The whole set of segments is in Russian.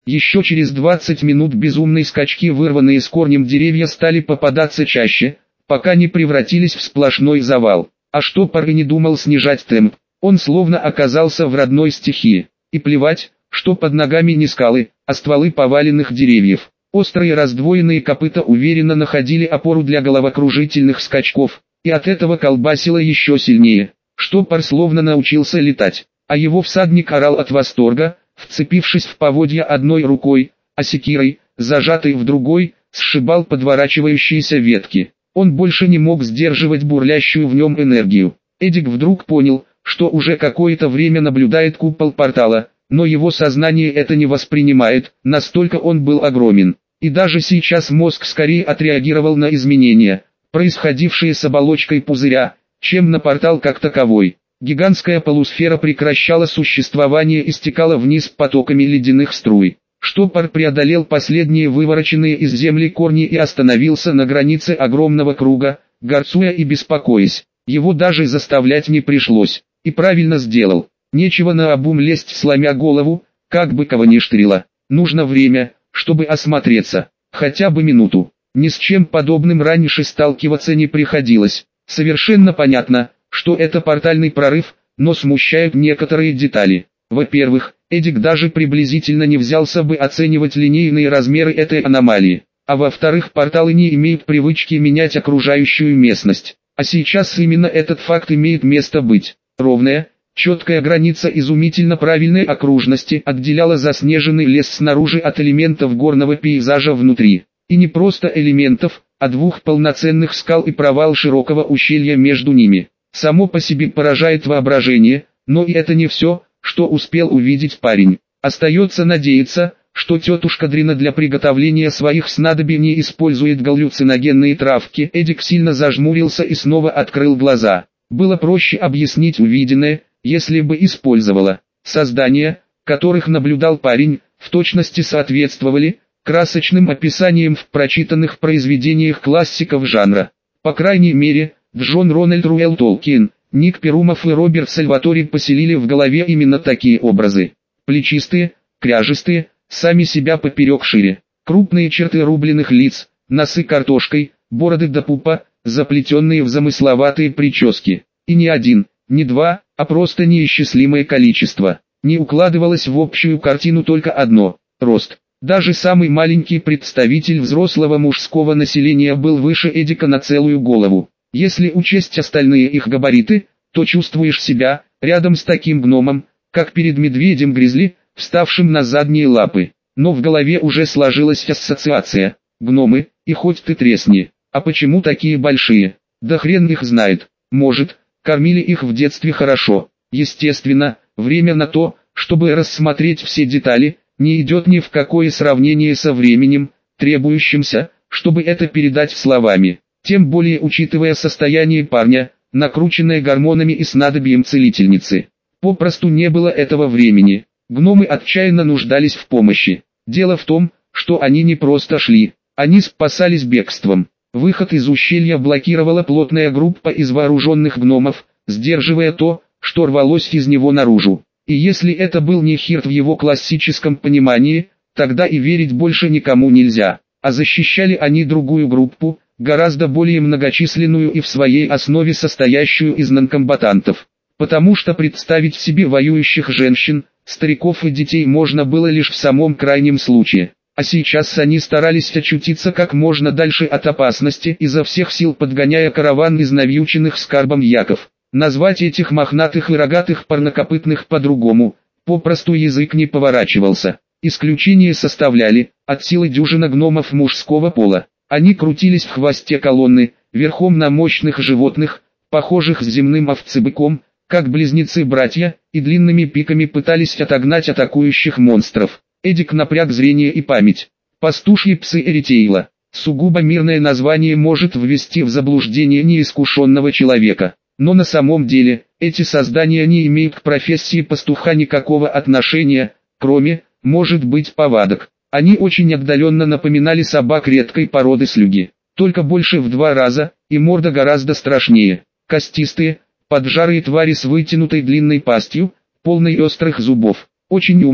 Еще через 20 минут безумные скачки, вырванные с корнем деревья, стали попадаться чаще, пока не превратились в сплошной завал. А штопор и не думал снижать темп. Он словно оказался в родной стихии. И плевать, что под ногами не скалы, а стволы поваленных деревьев. Острые раздвоенные копыта уверенно находили опору для головокружительных скачков, и от этого колбасило еще сильнее. Штопор словно научился летать, а его всадник орал от восторга, вцепившись в поводья одной рукой, а секирой, зажатой в другой, сшибал подворачивающиеся ветки. Он больше не мог сдерживать бурлящую в нем энергию. Эдик вдруг понял, что уже какое-то время наблюдает купол портала, но его сознание это не воспринимает, настолько он был огромен. И даже сейчас мозг скорее отреагировал на изменения, происходившие с оболочкой пузыря, чем на портал как таковой. Гигантская полусфера прекращала существование и стекала вниз потоками ледяных струй. Штопор преодолел последние вывороченные из земли корни и остановился на границе огромного круга, горцуя и беспокоясь. Его даже заставлять не пришлось. И правильно сделал. Нечего наобум лезть, сломя голову, как бы кого ни штырило. Нужно время, чтобы осмотреться. Хотя бы минуту. Ни с чем подобным раньше сталкиваться не приходилось. Совершенно понятно, что это портальный прорыв, но смущают некоторые детали. Во-первых, Эдик даже приблизительно не взялся бы оценивать линейные размеры этой аномалии. А во-вторых, порталы не имеют привычки менять окружающую местность. А сейчас именно этот факт имеет место быть. Ровная, четкая граница изумительно правильной окружности отделяла заснеженный лес снаружи от элементов горного пейзажа внутри. И не просто элементов, а двух полноценных скал и провал широкого ущелья между ними. Само по себе поражает воображение, но и это не все, что успел увидеть парень. Остается надеяться, что тетушка Дрина для приготовления своих снадобий не использует галлюциногенные травки. Эдик сильно зажмурился и снова открыл глаза. Было проще объяснить увиденное, если бы использовала. Создания, которых наблюдал парень, в точности соответствовали красочным описаниям в прочитанных произведениях классиков жанра. По крайней мере, Джон Рональд Руэлл Толкин, Ник Перумов и Роберт Сальватори поселили в голове именно такие образы. Плечистые, кряжестые, сами себя поперек шире, крупные черты рубленых лиц, носы картошкой, бороды до пупа, заплетенные в замысловатые прически. И не один, не два, а просто неисчислимое количество. Не укладывалось в общую картину только одно – рост. Даже самый маленький представитель взрослого мужского населения был выше Эдика на целую голову. Если учесть остальные их габариты, то чувствуешь себя рядом с таким гномом, как перед медведем-гризли, вставшим на задние лапы. Но в голове уже сложилась ассоциация. Гномы, и хоть ты тресни. А почему такие большие? Да хрен их знает. Может, кормили их в детстве хорошо. Естественно, время на то, чтобы рассмотреть все детали, не идет ни в какое сравнение со временем, требующимся, чтобы это передать словами. Тем более учитывая состояние парня, накрученное гормонами и снадобьем целительницы. Попросту не было этого времени. Гномы отчаянно нуждались в помощи. Дело в том, что они не просто шли, они спасались бегством. Выход из ущелья блокировала плотная группа из вооруженных гномов, сдерживая то, что рвалось из него наружу. И если это был не Хирт в его классическом понимании, тогда и верить больше никому нельзя. А защищали они другую группу, гораздо более многочисленную и в своей основе состоящую из нонкомбатантов. Потому что представить себе воюющих женщин, стариков и детей можно было лишь в самом крайнем случае. А сейчас они старались очутиться как можно дальше от опасности, изо всех сил подгоняя караван из навьюченных скарбом яков. Назвать этих мохнатых и рогатых парнокопытных по-другому, попросту язык не поворачивался. Исключение составляли, от силы дюжина гномов мужского пола. Они крутились в хвосте колонны, верхом на мощных животных, похожих с земным овцебыком, как близнецы-братья, и длинными пиками пытались отогнать атакующих монстров. Эдик напряг зрение и память. Пастушьи псы Эритейла. Сугубо мирное название может ввести в заблуждение неискушенного человека. Но на самом деле, эти создания не имеют к профессии пастуха никакого отношения, кроме, может быть, повадок. Они очень отдаленно напоминали собак редкой породы слюги, только больше в 2 раза, и морда гораздо страшнее. Костистые, поджарые твари с вытянутой длинной пастью, полной острых зубов, очень умные,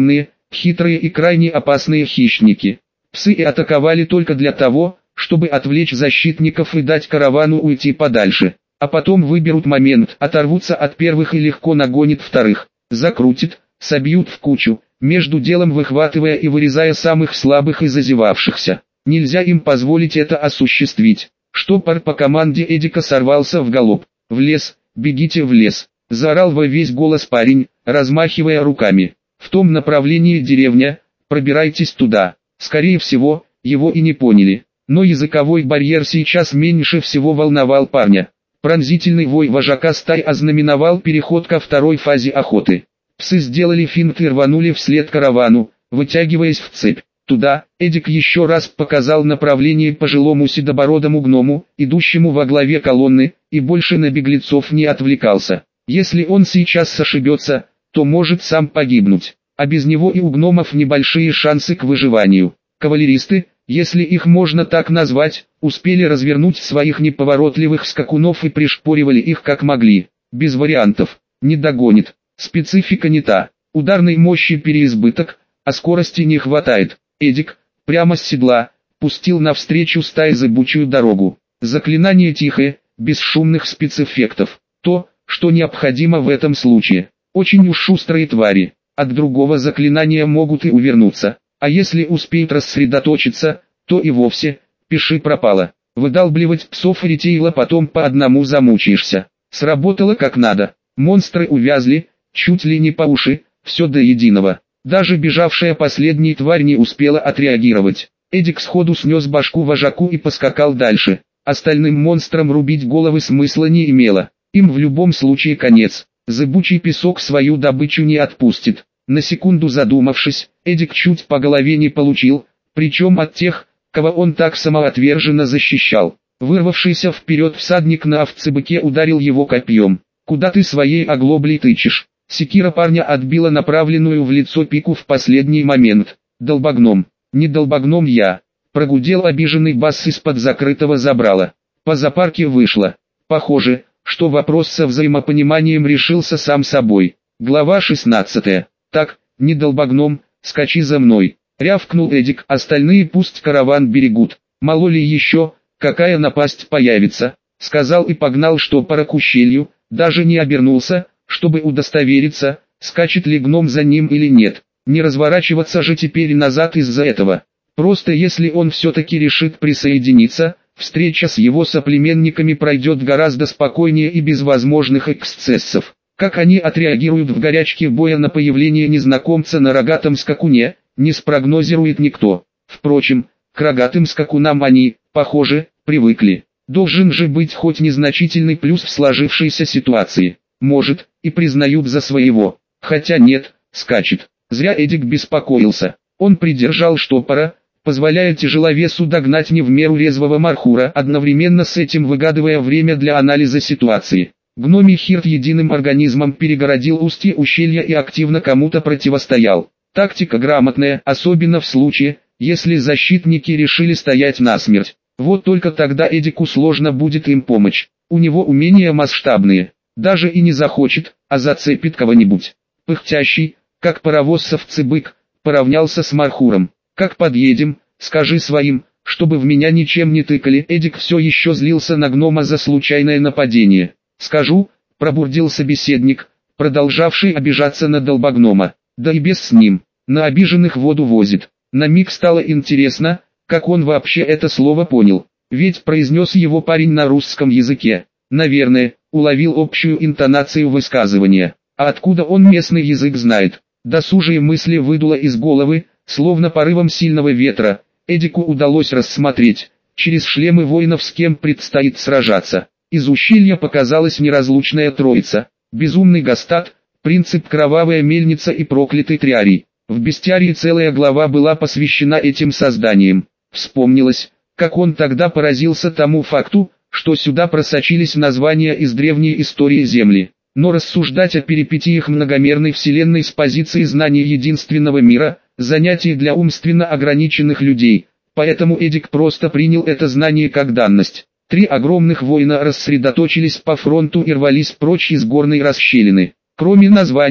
хитрые и крайне опасные хищники. Псы и атаковали только для того, чтобы отвлечь защитников и дать каравану уйти подальше. А потом выберут момент, оторвутся от первых и легко нагонят вторых. Закрутит, собьют в кучу, между делом выхватывая и вырезая самых слабых и зазевавшихся. Нельзя им позволить это осуществить. Штопор по команде Эдика сорвался в галоп. «В лес, бегите в лес!» — заорал во весь голос парень, размахивая руками. «В том направлении деревня, пробирайтесь туда». Скорее всего, его и не поняли. Но языковой барьер сейчас меньше всего волновал парня. Пронзительный вой вожака стаи ознаменовал переход ко второй фазе охоты. Псы сделали финт и рванули вслед каравану, вытягиваясь в цепь. Туда Эдик еще раз показал направление пожилому седобородому гному, идущему во главе колонны, и больше на беглецов не отвлекался. Если он сейчас ошибется, то может сам погибнуть, а без него и у гномов небольшие шансы к выживанию. Кавалеристы, если их можно так назвать, успели развернуть своих неповоротливых скакунов и пришпоривали их как могли. Без вариантов, не догонит, специфика не та, ударной мощи переизбыток, а скорости не хватает. Эдик, прямо с седла, пустил навстречу стае зыбучую дорогу. Заклинание тихое, без шумных спецэффектов. То, что необходимо в этом случае. Очень уж шустрые твари, от другого заклинания могут и увернуться. А если успеют рассредоточиться, то и вовсе, пиши пропало. Выдалбливать псов и ретейла потом по одному замучаешься. Сработало как надо. Монстры увязли, чуть ли не по уши, все до единого. Даже бежавшая последняя тварь не успела отреагировать. Эдик сходу снес башку вожаку и поскакал дальше. Остальным монстрам рубить головы смысла не имело. Им в любом случае конец. Зыбучий песок свою добычу не отпустит. На секунду задумавшись, Эдик чуть по голове не получил, причем от тех, кого он так самоотверженно защищал. Вырвавшийся вперед всадник на овцебыке ударил его копьем. «Куда ты своей оглоблей тычешь?» Секира парня отбила направленную в лицо пику в последний момент. «Долбогном, не долбогном я!» Прогудел обиженный бас из-под закрытого забрала. По запарке вышло. Похоже, что вопрос со взаимопониманием решился сам собой. Глава 16. «Так, не долбогном, скачи за мной!» Рявкнул Эдик, остальные пусть караван берегут. Мало ли еще, какая напасть появится, сказал и погнал штопора к ущелью, даже не обернулся, чтобы удостовериться, скачет ли гном за ним или нет. Не разворачиваться же теперь назад из-за этого. Просто если он все-таки решит присоединиться, встреча с его соплеменниками пройдет гораздо спокойнее и без возможных эксцессов. Как они отреагируют в горячке боя на появление незнакомца на рогатом скакуне, не спрогнозирует никто. Впрочем, к рогатым скакунам они, похоже, привыкли. Должен же быть хоть незначительный плюс в сложившейся ситуации. Может, и признают за своего. Хотя нет, скачет. Зря Эдик беспокоился. Он придержал штопора, позволяя тяжеловесу догнать не в меру резвого Мархура, одновременно с этим выгадывая время для анализа ситуации. Гномий Хирт единым организмом перегородил устье ущелья и активно кому-то противостоял. Тактика грамотная, особенно в случае, если защитники решили стоять насмерть. Вот только тогда Эдику сложно будет им помочь. У него умения масштабные. Даже и не захочет, а зацепит кого-нибудь. Пыхтящий, как паровоз совцебык, поравнялся с Мархуром. «Как подъедем, скажи своим, чтобы в меня ничем не тыкали». Эдик все еще злился на гнома за случайное нападение. «Скажу», — пробурдил собеседник, продолжавший обижаться на долбогнома. «Да и без с ним, на обиженных воду возит». На миг стало интересно, как он вообще это слово понял. Ведь произнес его парень на русском языке. Наверное, уловил общую интонацию высказывания. А откуда он местный язык знает? Досужие мысли выдуло из головы, словно порывом сильного ветра. Эдику удалось рассмотреть, через шлемы воинов с кем предстоит сражаться. Из ущелья показалась неразлучная троица. Безумный Гастат, принцип Кровавая Мельница и проклятый Триарий. В бестиарии целая глава была посвящена этим созданиям. Вспомнилось, как он тогда поразился тому факту, что сюда просочились названия из древней истории Земли. Но рассуждать о перипетиях многомерной вселенной с позиции знания единственного мира – занятие для умственно ограниченных людей, поэтому Эдик просто принял это знание как данность. 3 огромных воина рассредоточились по фронту и рвались прочь из горной расщелины. Кроме названия,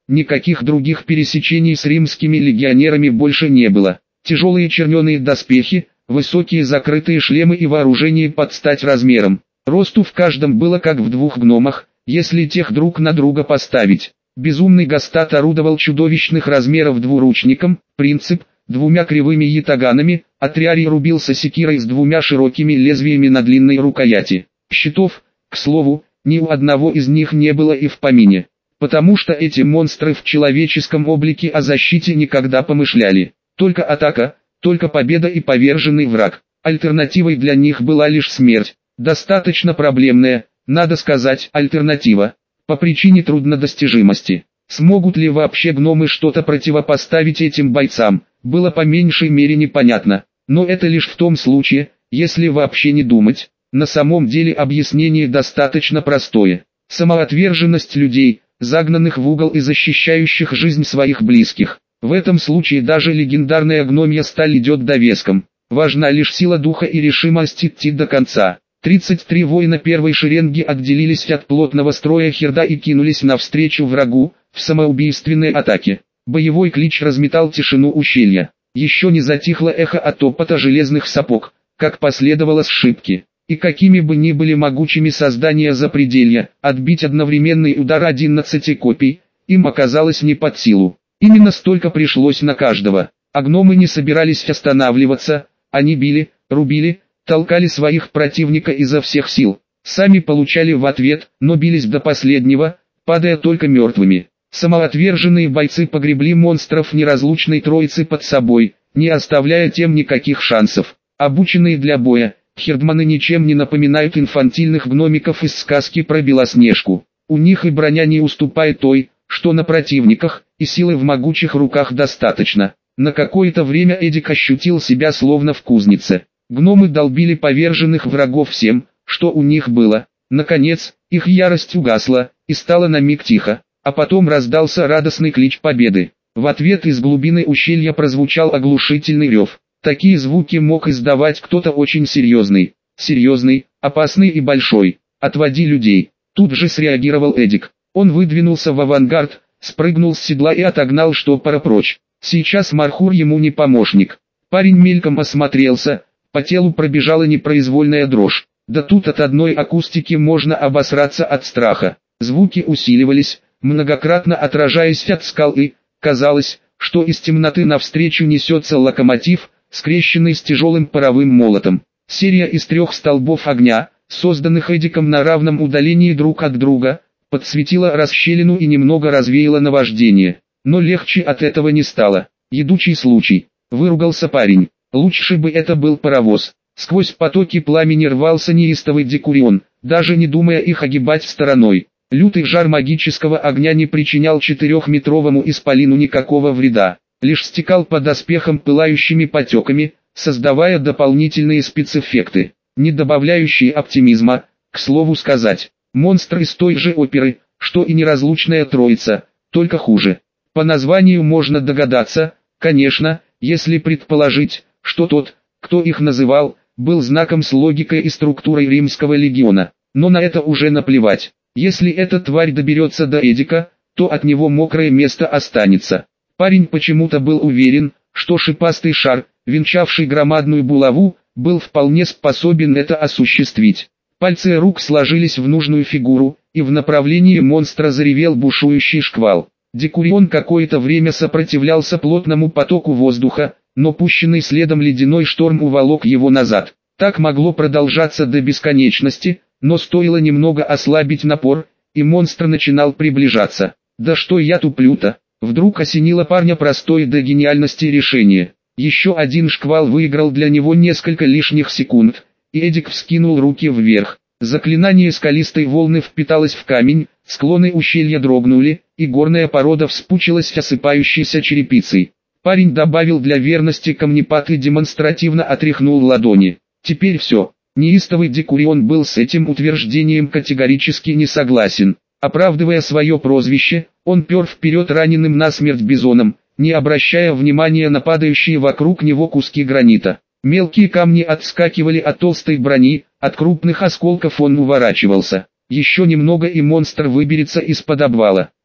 никаких других пересечений с римскими легионерами больше не было. Тяжелые черненые доспехи, высокие закрытые шлемы и вооружение под стать размером. Росту в каждом было как в двух гномах, если тех друг на друга поставить. Безумный Гастат орудовал чудовищных размеров двуручником, принцип, двумя кривыми ятаганами, а Триарий рубился секирой с двумя широкими лезвиями на длинной рукояти. Щитов, к слову, ни у одного из них не было и в помине, потому что эти монстры в человеческом облике о защите никогда помышляли. Только атака, только победа и поверженный враг. Альтернативой для них была лишь смерть. Достаточно проблемная, надо сказать, альтернатива, по причине труднодостижимости. Смогут ли вообще гномы что-то противопоставить этим бойцам, было по меньшей мере непонятно. Но это лишь в том случае, если вообще не думать. На самом деле объяснение достаточно простое. Самоотверженность людей, загнанных в угол и защищающих жизнь своих близких. В этом случае даже легендарная гномья сталь идет довеском. Важна лишь сила духа и решимость идти до конца. 33 воина первой шеренги отделились от плотного строя Херда и кинулись навстречу врагу, в самоубийственной атаке. Боевой клич разметал тишину ущелья. Еще не затихло эхо от топота железных сапог, как последовало сшибки. И какими бы ни были могучими создания запределья, отбить одновременный удар 11 копий, им оказалось не под силу. Именно столько пришлось на каждого. А гномы не собирались останавливаться, они били, рубили, толкали своих противника изо всех сил. Сами получали в ответ, но бились до последнего, падая только мертвыми. Самоотверженные бойцы погребли монстров неразлучной троицы под собой, не оставляя тем никаких шансов. Обученные для боя, хердманы ничем не напоминают инфантильных гномиков из сказки про Белоснежку. У них и броня не уступает той, что на противниках, и силы в могучих руках достаточно. На какое-то время Эдик ощутил себя словно в кузнице. Гномы долбили поверженных врагов всем, что у них было. Наконец, их ярость угасла, и стало на миг тихо, а потом раздался радостный клич победы. В ответ из глубины ущелья прозвучал оглушительный рев. Такие звуки мог издавать кто-то очень серьезный. Серьезный, опасный и большой. «Отводи людей!» Тут же среагировал Эдик. Он выдвинулся в авангард, спрыгнул с седла и отогнал штопора прочь. Сейчас Мархур ему не помощник. Парень мельком осмотрелся, по телу пробежала непроизвольная дрожь. Да тут от одной акустики можно обосраться от страха. Звуки усиливались, многократно отражаясь от скал и, казалось, что из темноты навстречу несется локомотив, скрещенный с тяжелым паровым молотом. Серия из 3 столбов огня, созданных Эдиком на равном удалении друг от друга, подсветила расщелину и немного развеяла наваждение. Но легче от этого не стало. Едучий случай. Выругался парень. Лучше бы это был паровоз. Сквозь потоки пламени рвался неистовый Декурион, даже не думая их огибать стороной. Лютый жар магического огня не причинял 4-метровому исполину никакого вреда, лишь стекал по доспехам пылающими потеками, создавая дополнительные спецэффекты, не добавляющие оптимизма, к слову сказать. Монстр из той же оперы, что и неразлучная троица, только хуже. По названию можно догадаться, конечно, если предположить, что тот, кто их называл, был знаком с логикой и структурой римского легиона. Но на это уже наплевать. Если эта тварь доберется до Эдика, то от него мокрое место останется. Парень почему-то был уверен, что шипастый шар, венчавший громадную булаву, был вполне способен это осуществить. Пальцы рук сложились в нужную фигуру, и в направлении монстра заревел бушующий шквал. Декурион какое-то время сопротивлялся плотному потоку воздуха, но пущенный следом ледяной шторм уволок его назад. Так могло продолжаться до бесконечности, но стоило немного ослабить напор, и монстр начинал приближаться. Да что я туплю-то? Вдруг осенило парня простое до гениальности решение. Еще один шквал выиграл для него несколько лишних секунд, и Эдик вскинул руки вверх. Заклинание скалистой волны впиталось в камень, склоны ущелья дрогнули, и горная порода вспучилась осыпающейся черепицей. Парень добавил для верности камнепад и демонстративно отряхнул ладони. Теперь все. Неистовый Декурион был с этим утверждением категорически не согласен. Оправдывая свое прозвище, он пер вперед раненым насмерть бизоном, не обращая внимания на падающие вокруг него куски гранита. Мелкие камни отскакивали от толстой брони, от крупных осколков он уворачивался. Еще немного и монстр выберется из-под обвала.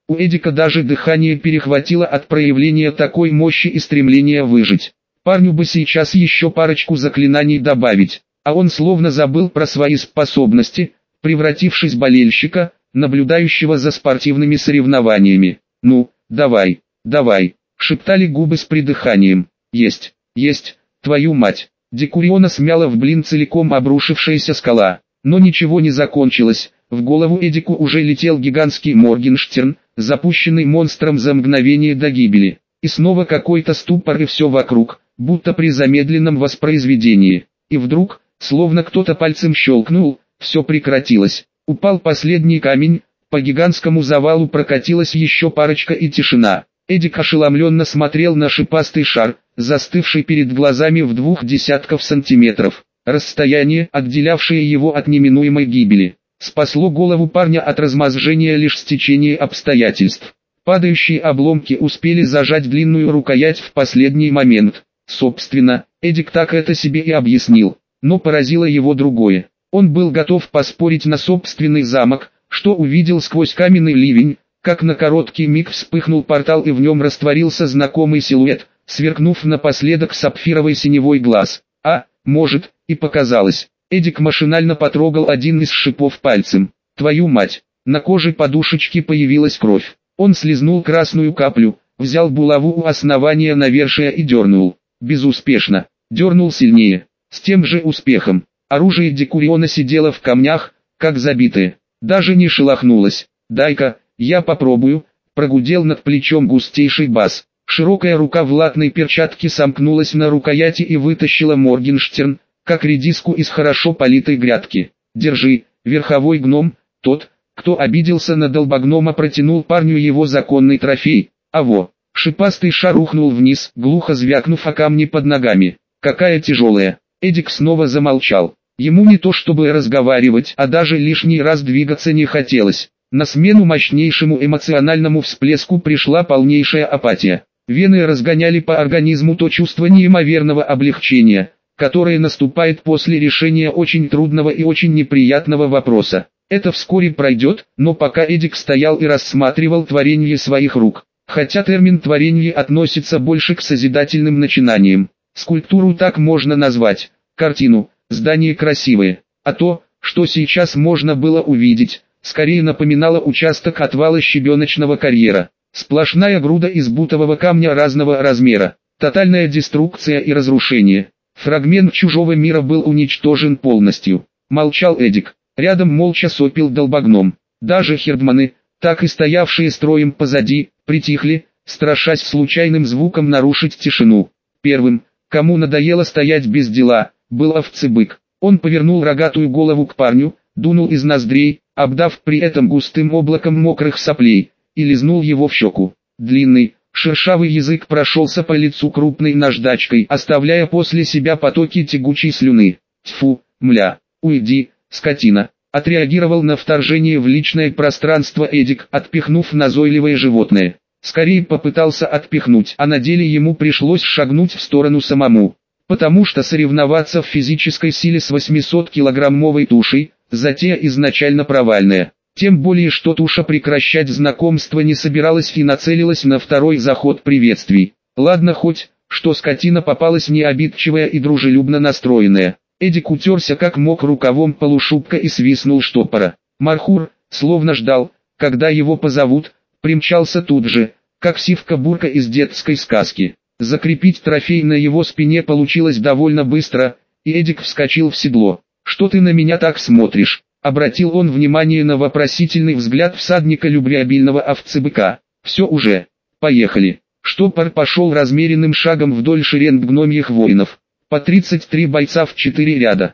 У Эдика даже дыхание перехватило от проявления такой мощи и стремления выжить. Парню бы сейчас еще парочку заклинаний добавить, а он словно забыл про свои способности, превратившись в болельщика, наблюдающего за спортивными соревнованиями. «Ну, давай, давай», — шептали губы с придыханием. «Есть, есть, твою мать». Декуриона смяла в блин целиком обрушившаяся скала, но ничего не закончилось. В голову Эдику уже летел гигантский Моргенштерн, запущенный монстром за мгновение до гибели. И снова какой-то ступор и все вокруг, будто при замедленном воспроизведении. И вдруг, словно кто-то пальцем щелкнул, все прекратилось. Упал последний камень, по гигантскому завалу прокатилась еще парочка и тишина. Эдик ошеломленно смотрел на шипастый шар, застывший перед глазами в 20 сантиметров. Расстояние, отделявшее его от неминуемой гибели, спасло голову парня от размозжения лишь стечение обстоятельств. Падающие обломки успели зажать длинную рукоять в последний момент. Собственно, Эдик так это себе и объяснил, но поразило его другое. Он был готов поспорить на собственный замок, что увидел сквозь каменный ливень, как на короткий миг вспыхнул портал и в нем растворился знакомый силуэт, сверкнув напоследок сапфировый синевой глаз. А, может, и показалось. Эдик машинально потрогал один из шипов пальцем. Твою мать, на коже подушечки появилась кровь. Он слизнул красную каплю, взял булаву у основания навершия и дернул. Безуспешно. Дернул сильнее. С тем же успехом. Оружие Декуриона сидело в камнях, как забитое. Даже не шелохнулось. «Дай-ка, я попробую», — прогудел над плечом густейший бас. Широкая рука в латной перчатке сомкнулась на рукояти и вытащила Моргенштерн, как редиску из хорошо политой грядки. «Держи, верховой гном». Тот, кто обиделся на долбогнома, протянул парню его законный трофей. Аво! Шипастый шар рухнул вниз, глухо звякнув о камни под ногами. «Какая тяжелая!» Эдик снова замолчал. Ему не то чтобы разговаривать, а даже лишний раз двигаться не хотелось. На смену мощнейшему эмоциональному всплеску пришла полнейшая апатия. Вены разгоняли по организму то чувство неимоверного облегчения, которое наступает после решения очень трудного и очень неприятного вопроса. Это вскоре пройдет, но пока Эдик стоял и рассматривал творение своих рук, хотя термин «творение» относится больше к созидательным начинаниям. Скульптуру так можно назвать, картину, здание красивое, а то, что сейчас можно было увидеть, скорее напоминало участок отвала щебеночного карьера. Сплошная груда из бутового камня разного размера, тотальная деструкция и разрушение. Фрагмент чужого мира был уничтожен полностью. Молчал Эдик, рядом молча сопел долбогном. Даже хердманы, так и стоявшие строем позади, притихли, страшась случайным звуком нарушить тишину. Первым, кому надоело стоять без дела, был овцебык. Он повернул рогатую голову к парню, дунул из ноздрей, обдав при этом густым облаком мокрых соплей, и лизнул его в щеку. Длинный, шершавый язык прошелся по лицу крупной наждачкой, оставляя после себя потоки тягучей слюны. «Тьфу, мля, уйди, скотина!» Отреагировал на вторжение в личное пространство Эдик, отпихнув назойливое животное. Скорее попытался отпихнуть, а на деле ему пришлось шагнуть в сторону самому. Потому что соревноваться в физической силе с 800-килограммовой тушей, затея изначально провальная. Тем более что туша прекращать знакомство не собиралась и нацелилась на второй заход приветствий. Ладно хоть, что скотина попалась необидчивая и дружелюбно настроенная. Эдик утерся как мог рукавом полушубка и свистнул штопора. Мархур, словно ждал, когда его позовут, примчался тут же, как сивка-бурка из детской сказки. Закрепить трофей на его спине получилось довольно быстро, и Эдик вскочил в седло. «Что ты на меня так смотришь?» — обратил он внимание на вопросительный взгляд всадника любвеобильного овцебыка. «Все уже. Поехали». Штопор пошел размеренным шагом вдоль шеренг гномьих воинов. По 33 бойца в 4 ряда,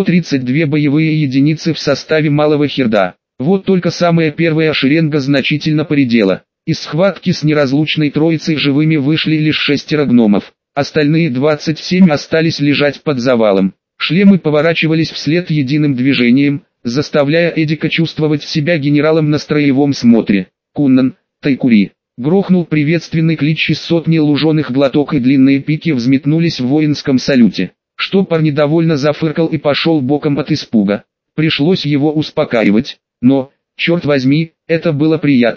132 боевые единицы в составе малого херда. Вот только самая первая шеренга значительно поредела. Из схватки с неразлучной троицей живыми вышли лишь 6 гномов. Остальные 27 остались лежать под завалом. Шлемы поворачивались вслед единым движением, заставляя Эдика чувствовать себя генералом на строевом смотре. «Куннан, Тайкури!» Грохнул приветственный клич из сотни луженых глоток, и длинные пики взметнулись в воинском салюте. Штопор недовольно зафыркал и пошел боком от испуга. Пришлось его успокаивать, но, черт возьми, это было приятно.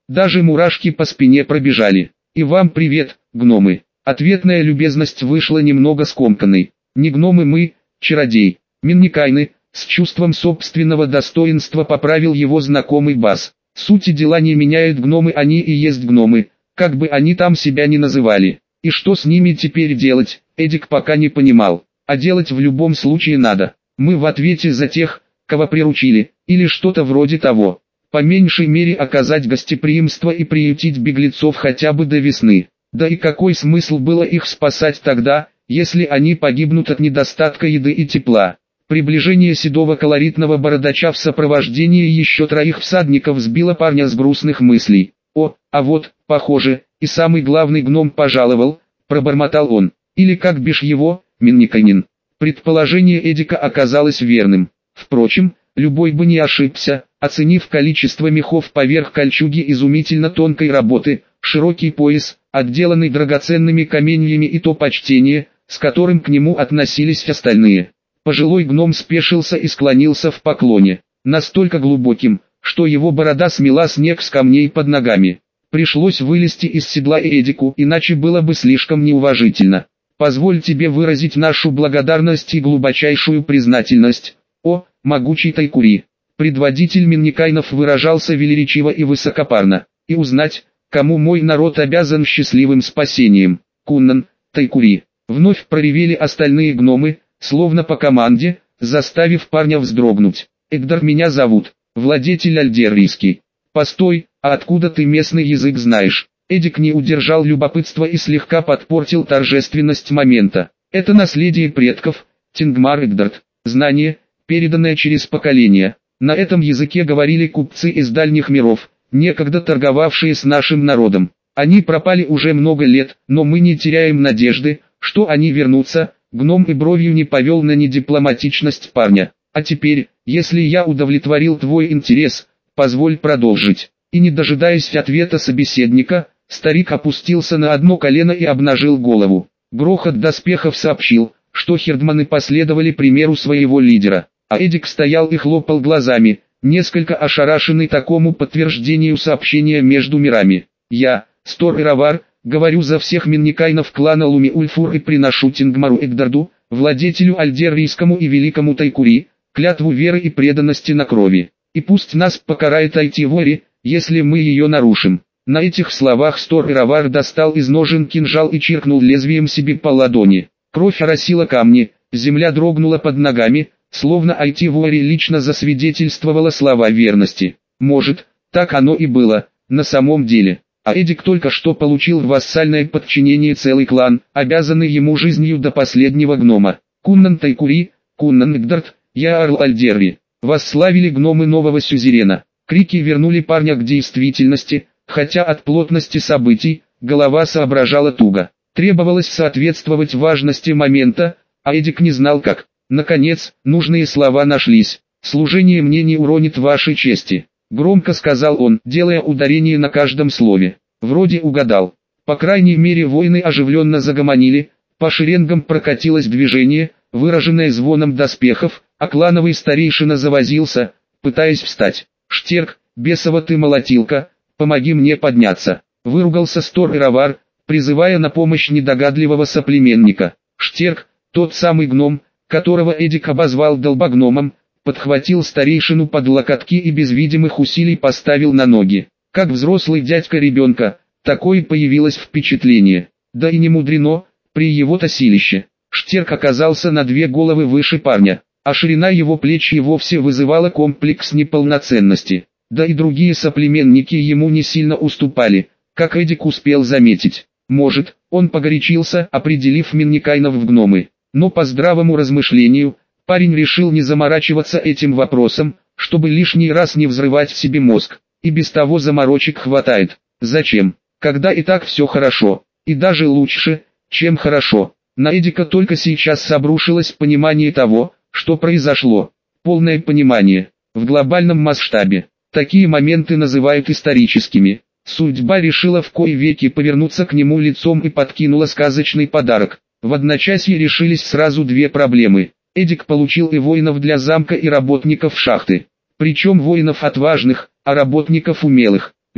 Даже мурашки по спине пробежали. «И вам привет, гномы». Ответная любезность вышла немного скомканной. «Не гномы мы, чародей. Минникайны», с чувством собственного достоинства поправил его знакомый бас. «Сути дела не меняют гномы, они и есть гномы, как бы они там себя ни называли. И что с ними теперь делать, Эдик пока не понимал. А делать в любом случае надо. Мы в ответе за тех, кого приручили, или что-то вроде того. По меньшей мере оказать гостеприимство и приютить беглецов хотя бы до весны. Да и какой смысл было их спасать тогда, если они погибнут от недостатка еды и тепла?» Приближение седого колоритного бородача в сопровождении еще 3 всадников сбило парня с грустных мыслей. «О, а вот, похоже, и самый главный гном пожаловал», — пробормотал он. «Или как бишь его, Минникайнин». Предположение Эдика оказалось верным. Впрочем, любой бы не ошибся, оценив количество мехов поверх кольчуги изумительно тонкой работы, широкий пояс, отделанный драгоценными каменьями, и то почтение, с которым к нему относились остальные. Пожилой гном спешился и склонился в поклоне, настолько глубоким, что его борода смела снег с камней под ногами. Пришлось вылезти из седла Эдику, иначе было бы слишком неуважительно. «Позволь тебе выразить нашу благодарность и глубочайшую признательность, о, могучий Тайкури». Предводитель Минникайнов выражался велеречиво и высокопарно. «И узнать, кому мой народ обязан счастливым спасением. Куннан, Тайкури». Вновь проревели остальные гномы, словно по команде, заставив парня вздрогнуть. «Эгдар меня зовут, владетель Альдеррийский». «Постой, а откуда ты местный язык знаешь?» Эдик не удержал любопытства и слегка подпортил торжественность момента. «Это наследие предков, Тингмар Эгдард, знание, переданное через поколения. На этом языке говорили купцы из дальних миров, некогда торговавшие с нашим народом. Они пропали уже много лет, но мы не теряем надежды, что они вернутся». Гном и бровью не повел на недипломатичность парня. «А теперь, если я удовлетворил твой интерес, позволь продолжить». И не дожидаясь ответа собеседника, старик опустился на одно колено и обнажил голову. Грохот доспехов сообщил, что хердманы последовали примеру своего лидера, а Эдик стоял и хлопал глазами, несколько ошарашенный такому подтверждению сообщения между мирами. «Я, Стор Иравар, говорю за всех Минникайнов клана Луми-Ульфур и приношу Тингмару Эгдарду, владетелю Альдеррийскому и великому Тайкури, клятву веры и преданности на крови. И пусть нас покарает Айтивори, если мы ее нарушим». На этих словах Стор Иравар достал из ножен кинжал и чиркнул лезвием себе по ладони. Кровь оросила камни, земля дрогнула под ногами, словно Айтивори лично засвидетельствовала слова верности. Может, так оно и было, на самом деле. А Эдик только что получил в вассальное подчинение целый клан, обязанный ему жизнью до последнего гнома. «Куннан Тайкури, Куннан Эгдард, я Арл Альдерри». Восславили гномы нового сюзерена. Крики вернули парня к действительности, хотя от плотности событий, голова соображала туго. Требовалось соответствовать важности момента, а Эдик не знал как. Наконец, нужные слова нашлись. «Служение мне не уронит вашей чести», — громко сказал он, делая ударение на каждом слове. Вроде угадал. По крайней мере воины оживленно загомонили, по шеренгам прокатилось движение, выраженное звоном доспехов, а клановый старейшина завозился, пытаясь встать. «Штерк, бесова ты молотилка, помоги мне подняться», — выругался Стор Иравар, призывая на помощь недогадливого соплеменника. Штерк, тот самый гном, которого Эдик обозвал долбогномом, подхватил старейшину под локотки и без видимых усилий поставил на ноги. Как взрослый дядька ребенка, такое появилось впечатление. Да и не мудрено, при его-то силище. Штерк оказался на 2 головы выше парня, а ширина его плеч и вовсе вызывала комплекс неполноценности. Да и другие соплеменники ему не сильно уступали, как Эдик успел заметить. Может, он погорячился, определив Минникайнов в гномы. Но по здравому размышлению, парень решил не заморачиваться этим вопросом, чтобы лишний раз не взрывать себе мозг. И без того заморочек хватает. Зачем, когда и так все хорошо, и даже лучше, чем хорошо. На Эдика только сейчас обрушилось понимание того, что произошло. Полное понимание, в глобальном масштабе. Такие моменты называют историческими. Судьба решила в кои веки повернуться к нему лицом и подкинула сказочный подарок. В одночасье решились сразу 2 проблемы. Эдик получил и воинов для замка, и работников шахты. Причем воинов отважных, а работников умелых.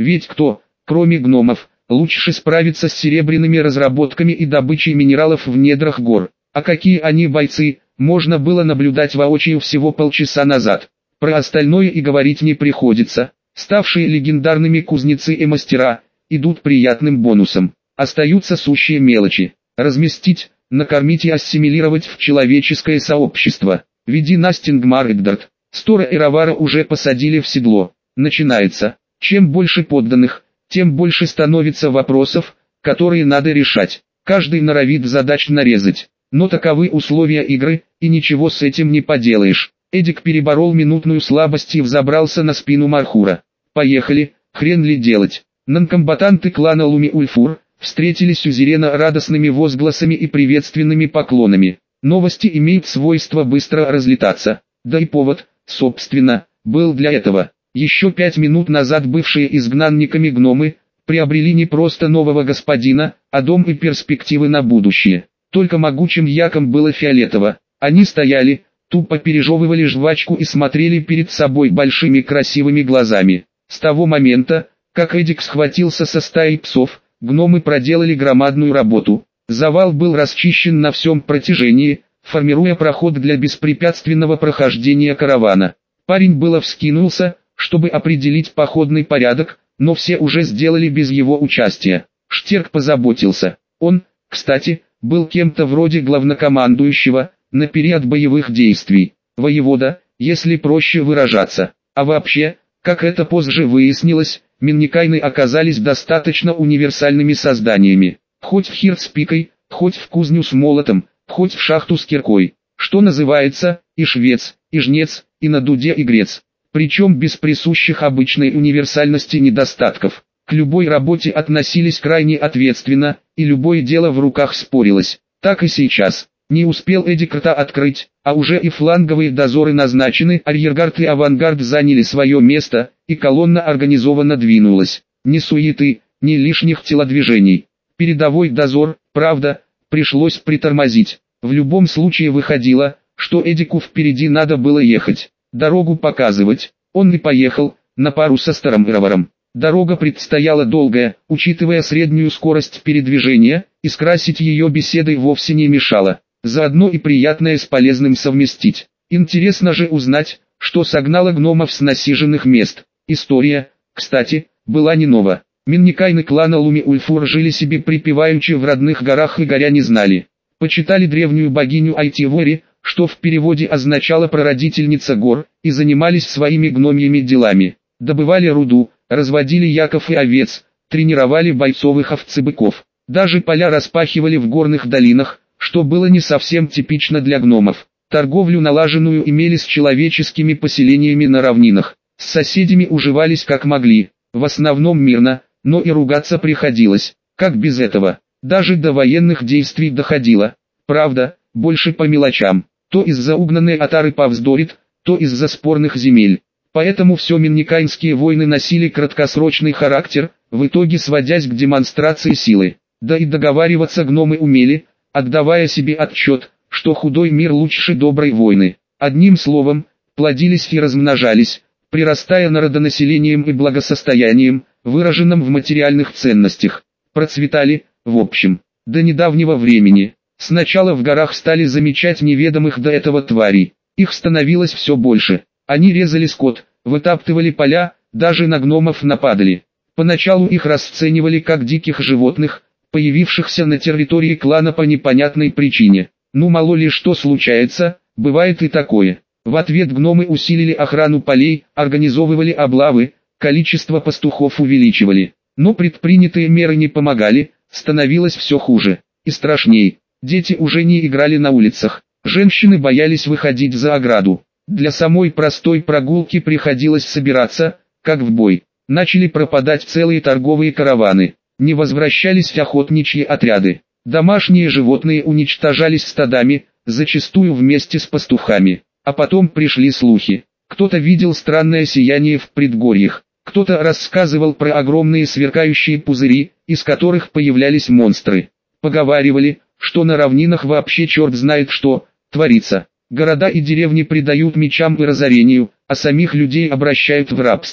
Ведь кто, кроме гномов, лучше справится с серебряными разработками и добычей минералов в недрах гор? А какие они бойцы, можно было наблюдать воочию всего полчаса назад. Про остальное и говорить не приходится. Ставшие легендарными кузнецы и мастера, идут приятным бонусом. Остаются сущие мелочи. Разместить, накормить и ассимилировать в человеческое сообщество. Веди на Стингмар Эддард. Стора и Равара уже посадили в седло. Начинается. Чем больше подданных, тем больше становится вопросов, которые надо решать. Каждый норовит задач нарезать. Но таковы условия игры, и ничего с этим не поделаешь. Эдик переборол минутную слабость и взобрался на спину Мархура. «Поехали, хрен ли делать?» Нонкомбатанты клана Луми-Ульфур встретили сюзерена радостными возгласами и приветственными поклонами. Новости имеют свойство быстро разлетаться. Да и повод, собственно, был для этого. Еще 5 минут назад бывшие изгнанниками гномы приобрели не просто нового господина, а дом и перспективы на будущее. Только могучим якам было фиолетово. Они стояли, тупо пережевывали жвачку и смотрели перед собой большими красивыми глазами. С того момента, как Эдик схватился со стаей псов, гномы проделали громадную работу. Завал был расчищен на всем протяжении, формируя проход для беспрепятственного прохождения каравана. Парень было вскинулся, чтобы определить походный порядок, но все уже сделали без его участия. Штерк позаботился. Он, кстати, был кем-то вроде главнокомандующего, на период боевых действий. Воевода, если проще выражаться. А вообще, как это позже выяснилось, Минникайны оказались достаточно универсальными созданиями. Хоть в хирт с пикой, хоть в кузню с молотом, хоть в шахту с киркой. Что называется, и швец, и жнец, и на дуде игрец. Причем без присущих обычной универсальности недостатков. К любой работе относились крайне ответственно, и любое дело в руках спорилось. Так и сейчас. Не успел Эдик рта открыть, а уже и фланговые дозоры назначены, арьергард и авангард заняли свое место, и колонна организованно двинулась. Ни суеты, ни лишних телодвижений. Передовой дозор, правда, пришлось притормозить. В любом случае выходило, что Эдику впереди надо было ехать. Дорогу показывать. Он и поехал, на пару со старым Раваром. Дорога предстояла долгая, учитывая среднюю скорость передвижения, и скрасить ее беседой вовсе не мешало. Заодно и приятное с полезным совместить. Интересно же узнать, что согнало гномов с насиженных мест. История, кстати, была не нова. Минникайны клана Луми-Ульфур жили себе припеваючи в родных горах и горя не знали. Почитали древнюю богиню Айтивори, что в переводе означало «прародительница гор», и занимались своими гномьими делами. Добывали руду, разводили яков и овец, тренировали бойцовых овцебыков. Даже поля распахивали в горных долинах, что было не совсем типично для гномов. Торговлю налаженную имели с человеческими поселениями на равнинах. С соседями уживались как могли, в основном мирно, но и ругаться приходилось. Как без этого? Даже до военных действий доходило. Правда, больше по мелочам. То из-за угнанной отары повздорит, то из-за спорных земель. Поэтому все минникайнские войны носили краткосрочный характер, в итоге сводясь к демонстрации силы. Да и договариваться гномы умели, отдавая себе отчет, что худой мир лучше доброй войны. Одним словом, плодились и размножались, прирастая народонаселением и благосостоянием, выраженным в материальных ценностях. Процветали, в общем, до недавнего времени. Сначала в горах стали замечать неведомых до этого тварей. Их становилось все больше. Они резали скот, вытаптывали поля, даже на гномов нападали. Поначалу их расценивали как диких животных, появившихся на территории клана по непонятной причине. Ну мало ли что случается, бывает и такое. В ответ гномы усилили охрану полей, организовывали облавы, количество пастухов увеличивали. Но предпринятые меры не помогали, становилось все хуже и страшней. Дети уже не играли на улицах, женщины боялись выходить за ограду. Для самой простой прогулки приходилось собираться, как в бой. Начали пропадать целые торговые караваны, не возвращались охотничьи отряды. Домашние животные уничтожались стадами, зачастую вместе с пастухами. А потом пришли слухи. Кто-то видел странное сияние в предгорьях, кто-то рассказывал про огромные сверкающие пузыри, из которых появлялись монстры. Поговаривали, что на равнинах вообще черт знает что творится. Города и деревни предают мечам и разорению, а самих людей обращают в рабство.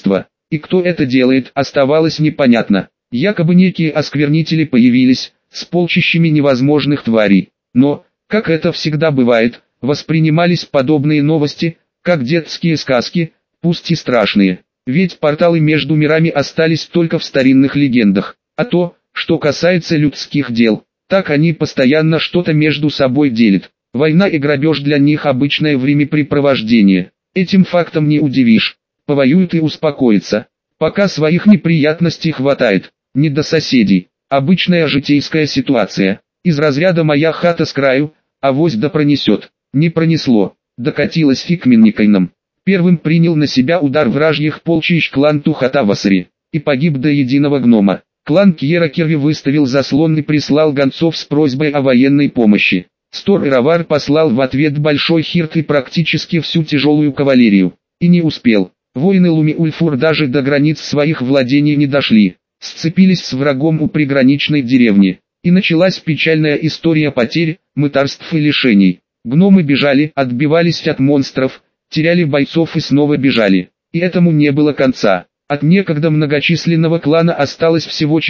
и кто это делает, оставалось непонятно. Якобы некие осквернители появились, с полчищами невозможных тварей. Но, как это всегда бывает, воспринимались подобные новости, как детские сказки, пусть и страшные. Ведь порталы между мирами остались только в старинных легендах. А то, что касается людских дел, так они постоянно что-то между собой делят. Война и грабеж для них обычное времяпрепровождение. Этим фактом не удивишь. Повоюют и успокоятся. Пока своих неприятностей хватает. Не до соседей. Обычная житейская ситуация. Из разряда «моя хата с краю», авось да пронесет. Не пронесло. Докатилась фиг Минникайном. Первым принял на себя удар вражьих полчищ клан Тухатавасари. И погиб до единого гнома. Клан Кьеракерви выставил заслон и прислал гонцов с просьбой о военной помощи. Стор Иравар послал в ответ большой хирт и практически всю тяжелую кавалерию. И не успел. Воины Луми-Ульфур даже до границ своих владений не дошли. Сцепились с врагом у приграничной деревни. И началась печальная история потерь, мытарств и лишений. Гномы бежали, отбивались от монстров, теряли бойцов и снова бежали. И этому не было конца. От некогда многочисленного клана осталось всего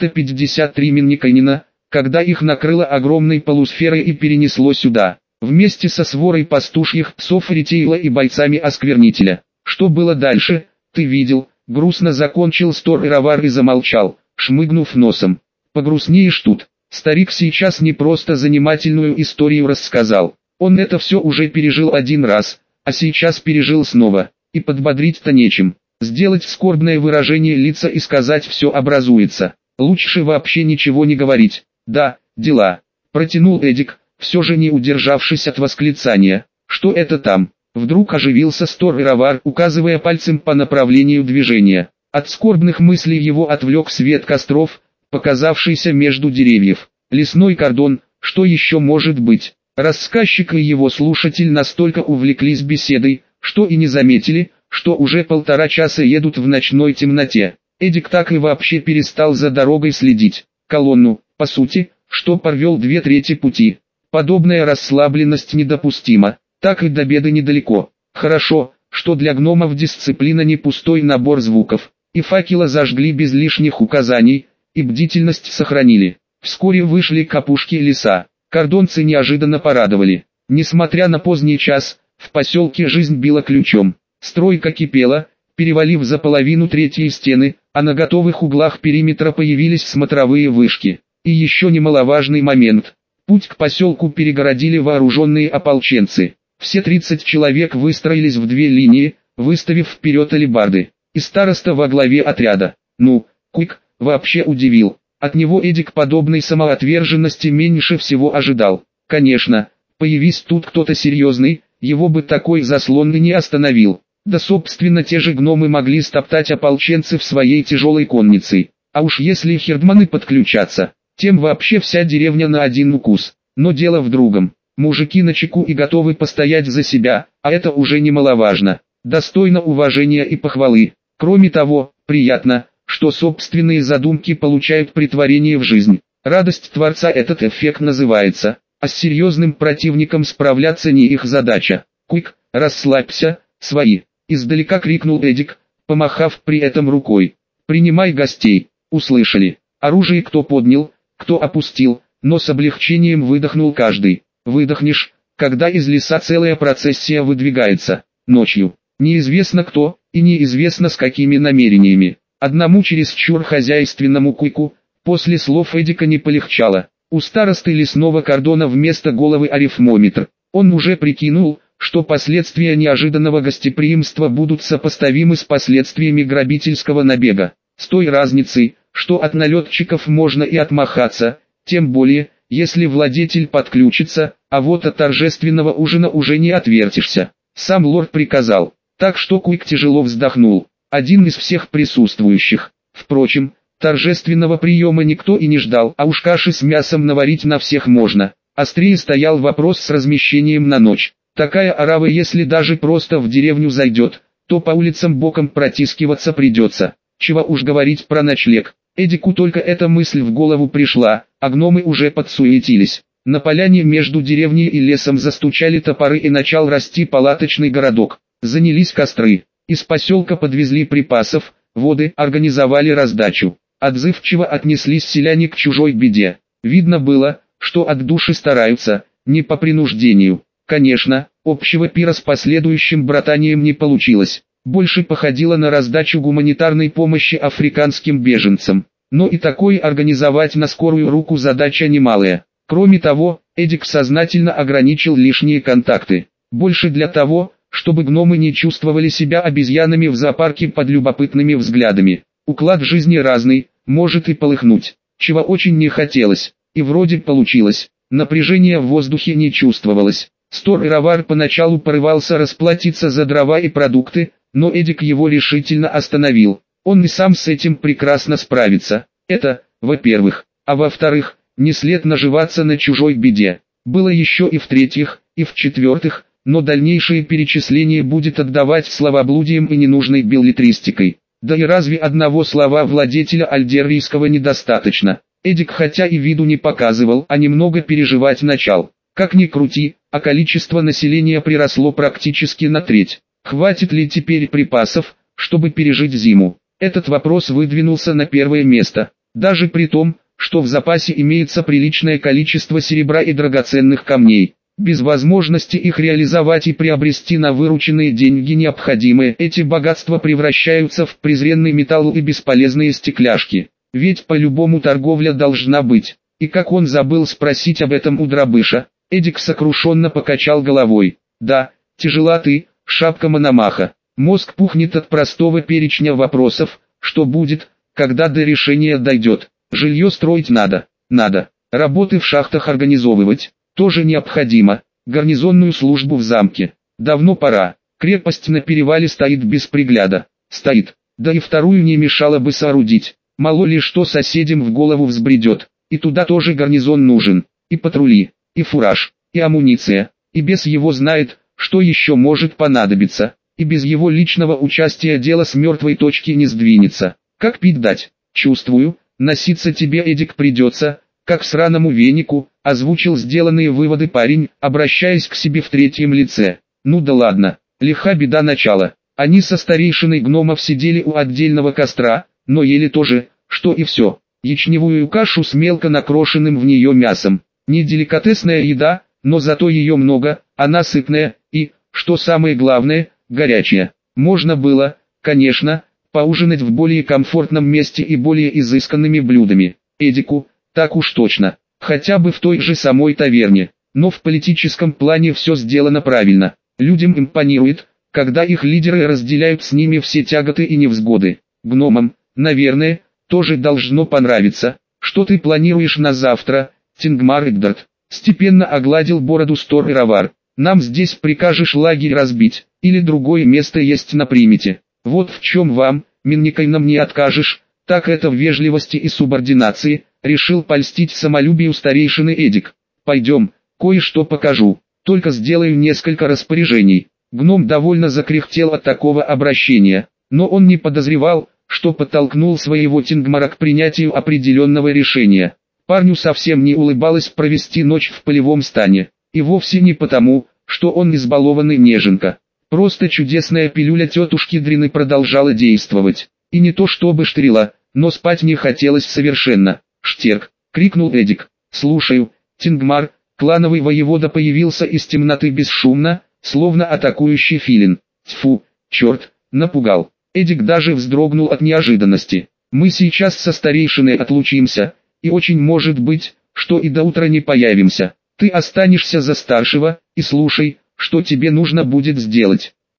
453 Минникайнина, когда их накрыло огромной полусферой и перенесло сюда, вместе со сворой пастушьих псов Ритейла и бойцами Осквернителя. Что было дальше, ты видел, грустно закончил Стор Иравар и замолчал, шмыгнув носом. Погрустнеешь тут, старик сейчас не просто занимательную историю рассказал, он это все уже пережил один раз, а сейчас пережил снова, и подбодрить-то нечем. Сделать скорбное выражение лица и сказать все образуется, лучше вообще ничего не говорить. Да, дела, протянул Эдик, все же не удержавшись от восклицания. Что это там? Вдруг оживился Стор Иравар, указывая пальцем по направлению движения. От скорбных мыслей его отвлек свет костров, показавшийся между деревьев. Лесной кордон, что еще может быть? Рассказчик и его слушатель настолько увлеклись беседой, что и не заметили, что уже 1,5 часа едут в ночной темноте. Эдик так и вообще перестал за дорогой следить. Колонну, по сути, что порвел 2/3 пути. Подобная расслабленность недопустима, так и до беды недалеко. Хорошо, что для гномов дисциплина не пустой набор звуков, и факела зажгли без лишних указаний, и бдительность сохранили. Вскоре вышли к опушке леса. Кордонцы неожиданно порадовали. Несмотря на поздний час, в поселке жизнь била ключом. Стройка кипела, перевалив за половину третьей стены, а на готовых углах периметра появились смотровые вышки. И еще немаловажный момент. Путь к поселку перегородили вооруженные ополченцы. Все 30 человек выстроились в 2 линии, выставив вперед алебарды. И староста во главе отряда. Ну, Куик, вообще удивил. От него Эдик подобной самоотверженности меньше всего ожидал. Конечно, появись тут кто-то серьезный, его бы такой заслон и не остановил. Да собственно те же гномы могли стоптать ополченцев своей тяжелой конницей. А уж если хердманы подключатся, тем вообще вся деревня на один укус. Но дело в другом. Мужики начеку и готовы постоять за себя, а это уже немаловажно. Достойно уважения и похвалы. Кроме того, приятно, что собственные задумки получают претворение в жизнь. Радость Творца этот эффект называется, а с серьезным противником справляться не их задача. Куик, расслабься, свои. Издалека крикнул Эдик, помахав при этом рукой. «Принимай гостей!» Услышали. Оружие кто поднял, кто опустил, но с облегчением выдохнул каждый. Выдохнешь, когда из леса целая процессия выдвигается. Ночью. Неизвестно кто, и неизвестно с какими намерениями. Одному чересчур хозяйственному Куику, после слов Эдика не полегчало. У старосты лесного кордона вместо головы арифмометр. Он уже прикинул, что последствия неожиданного гостеприимства будут сопоставимы с последствиями грабительского набега. С той разницей, что от налетчиков можно и отмахаться, тем более, если владетель подключится, а вот от торжественного ужина уже не отвертишься. Сам лорд приказал, так что Куик тяжело вздохнул, один из всех присутствующих. Впрочем, торжественного приема никто и не ждал, а уж каши с мясом наварить на всех можно. Острее стоял вопрос с размещением на ночь. Такая орава, если даже просто в деревню зайдет, то по улицам боком протискиваться придется. Чего уж говорить про ночлег. Эдику только эта мысль в голову пришла, а гномы уже подсуетились. На поляне между деревней и лесом застучали топоры и начал расти палаточный городок. Занялись костры. Из поселка подвезли припасов, воды организовали раздачу. Отзывчиво отнеслись селяне к чужой беде. Видно было, что от души стараются, не по принуждению. Конечно, общего пира с последующим братанием не получилось. Больше походило на раздачу гуманитарной помощи африканским беженцам. Но и такое организовать на скорую руку задача немалая. Кроме того, Эдик сознательно ограничил лишние контакты. Больше для того, чтобы гномы не чувствовали себя обезьянами в зоопарке под любопытными взглядами. Уклад жизни разный, может и полыхнуть, чего очень не хотелось, и вроде получилось. Напряжения в воздухе не чувствовалось. Стор-Ровар поначалу порывался расплатиться за дрова и продукты, но Эдик его решительно остановил. Он и сам с этим прекрасно справится. Это, во-первых. А во-вторых, не след наживаться на чужой беде. Было еще и в-третьих, и в-четвертых, но дальнейшее перечисление будет отдавать словоблудием и ненужной беллетристикой. Да и разве одного слова владетеля Альдеррийского недостаточно? Эдик хотя и виду не показывал, а немного переживать начал. Как ни крути, а количество населения приросло практически на треть. Хватит ли теперь припасов, чтобы пережить зиму? Этот вопрос выдвинулся на первое место. Даже при том, что в запасе имеется приличное количество серебра и драгоценных камней. Без возможности их реализовать и приобрести на вырученные деньги необходимые, эти богатства превращаются в презренный металл и бесполезные стекляшки. Ведь по-любому торговля должна быть. И как он забыл спросить об этом у Дробыша, Эдик сокрушенно покачал головой. Да, тяжела ты, шапка Мономаха. Мозг пухнет от простого перечня вопросов, что будет, когда до решения дойдет. Жилье строить надо. Работы в шахтах организовывать, тоже необходимо. Гарнизонную службу в замке. Давно пора. Крепость на перевале стоит без пригляда. Стоит. Да и вторую не мешало бы соорудить. Мало ли что соседям в голову взбредет. И туда тоже гарнизон нужен. И патрули, и фураж, и амуниция. И бес его знает, что еще может понадобиться. И без его личного участия дело с мертвой точки не сдвинется. Как пить дать? Чувствую, носиться тебе, Эдик, придется, как сраному венику, озвучил сделанные выводы парень, обращаясь к себе в третьем лице. Ну да ладно, лиха беда начала. Они со старейшиной гномов сидели у отдельного костра, но ели тоже, что и все. Ячневую кашу с мелко накрошенным в нее мясом. Не деликатесная еда, но зато ее много, она сытная и, что самое главное, горячая. Можно было, конечно, поужинать в более комфортном месте и более изысканными блюдами. Эдику, так уж точно, хотя бы в той же самой таверне. Но в политическом плане все сделано правильно. Людям импонирует, когда их лидеры разделяют с ними все тяготы и невзгоды. Гномам, наверное, тоже должно понравиться. Что ты планируешь на завтра, Тингмар Игдард? Степенно огладил бороду Стор-Ровар. Нам здесь прикажешь лагерь разбить, или другое место есть на примете. Вот в чем вам, Минникайнам, не откажешь, так это в вежливости и субординации, решил польстить самолюбию старейшины Эдик. Пойдем, кое-что покажу, только сделаю несколько распоряжений. Гном довольно закряхтел от такого обращения, но он не подозревал, что подтолкнул своего Тингмара к принятию определенного решения. Парню совсем не улыбалось провести ночь в полевом стане, и вовсе не потому, что он избалованный неженка. Просто чудесная пилюля тетушки Дрины продолжала действовать. И не то чтобы штырила, но спать не хотелось совершенно. «Штерк!» — крикнул Эдик. «Слушаю, Тингмар!» Клановый воевода появился из темноты бесшумно, словно атакующий филин. Тьфу, черт, напугал. Эдик даже вздрогнул от неожиданности. «Мы сейчас со старейшиной отлучимся, и очень может быть, что и до утра не появимся. Ты останешься за старшего, и слушай, что тебе нужно будет сделать.